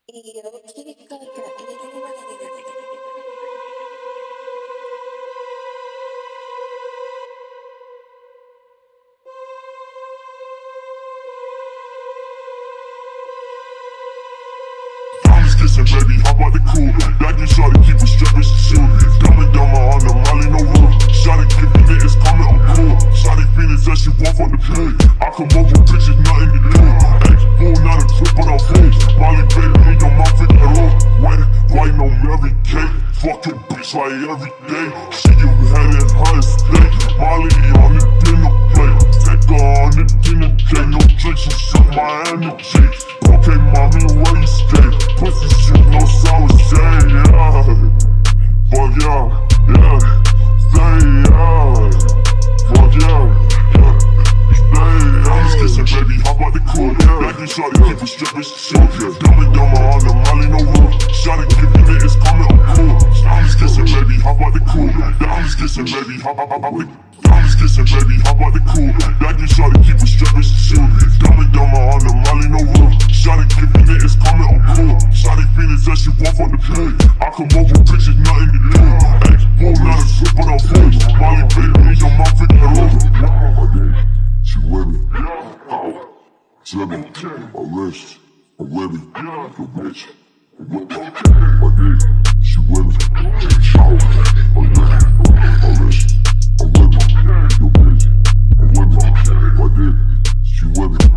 Kissing, baby, hop out the cool. Like you shawty, keep a strap as she shoot. Dumb and dumber on the molly, no rule. Shawty giving it, it's coming, I'm cool. Shawty feelings that she want from the pool. I come over, bitches, nothing to do. X-Bull, not a trip, but I'm full. Molly, baby, in your mouth, in the room. White on Mary Kate. Fucking bitch like every day. She you had in her estate. Molly on the dinner plate. Take her on the dinner plate. No drinks, you shook my energy. Okay, mommy, where you stay? Pussy shit, no sour shade, yeah. Fuck yeah, yeah. Say yeah. Fuck yeah, yeah. Stay yeah. I'm just kissing, baby, hop out the cool, yeah. Like you shawty, keep a strip as she shoot, yeah. Dumb and dumber on the molly, no rule. Shawty giving it, it's coming, I'm cool. I'm just kissing, baby, hop out the cool. Yeah, I'm just kissing, baby, hop out the cool. Like you shawty, keep a strip as she shoot. Dumb and dumber on the molly, no rule. Shawty giving it, it's coming, I'm cool. Shawty feelings that she want from the pool. I come over, bitches, nothing to do. X-Bull, not a trip, but I'm full. Molly, baby, in your mouth, in the room. She with me. Seven, a wrist, a webby, the bitch. My dick, she with me. A wrist, a webby, the bitch. My dick, she with me.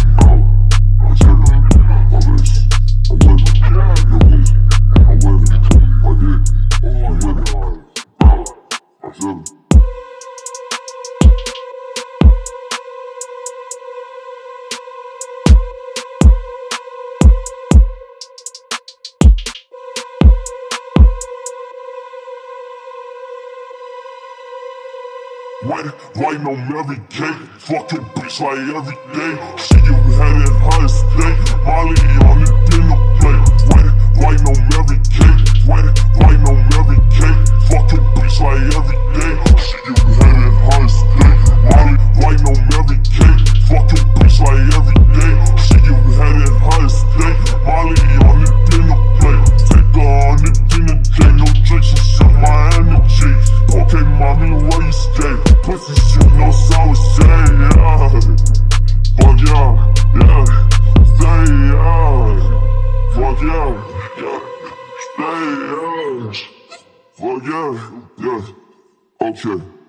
White no Mary Kate. Fucking bitch like every day. She you had in her estate. Molly on the dinner plate. White no Mary Kate. White no Mary Kate. Fucking bitch like every day. She you had in her estate. Molly, white no Mary Kate. Fucking bitch like every day. She you had in her estate. Molly on the dinner plate. Take her on the dinner date. No drinks, you shook my energy. Okay, mommy, where you stay? Pussy shit, no sour shade, yeah. Fuck yeah, yeah. Say yeah. Fuck yeah, yeah. Stay yeah. Fuck yeah, yeah. Okay.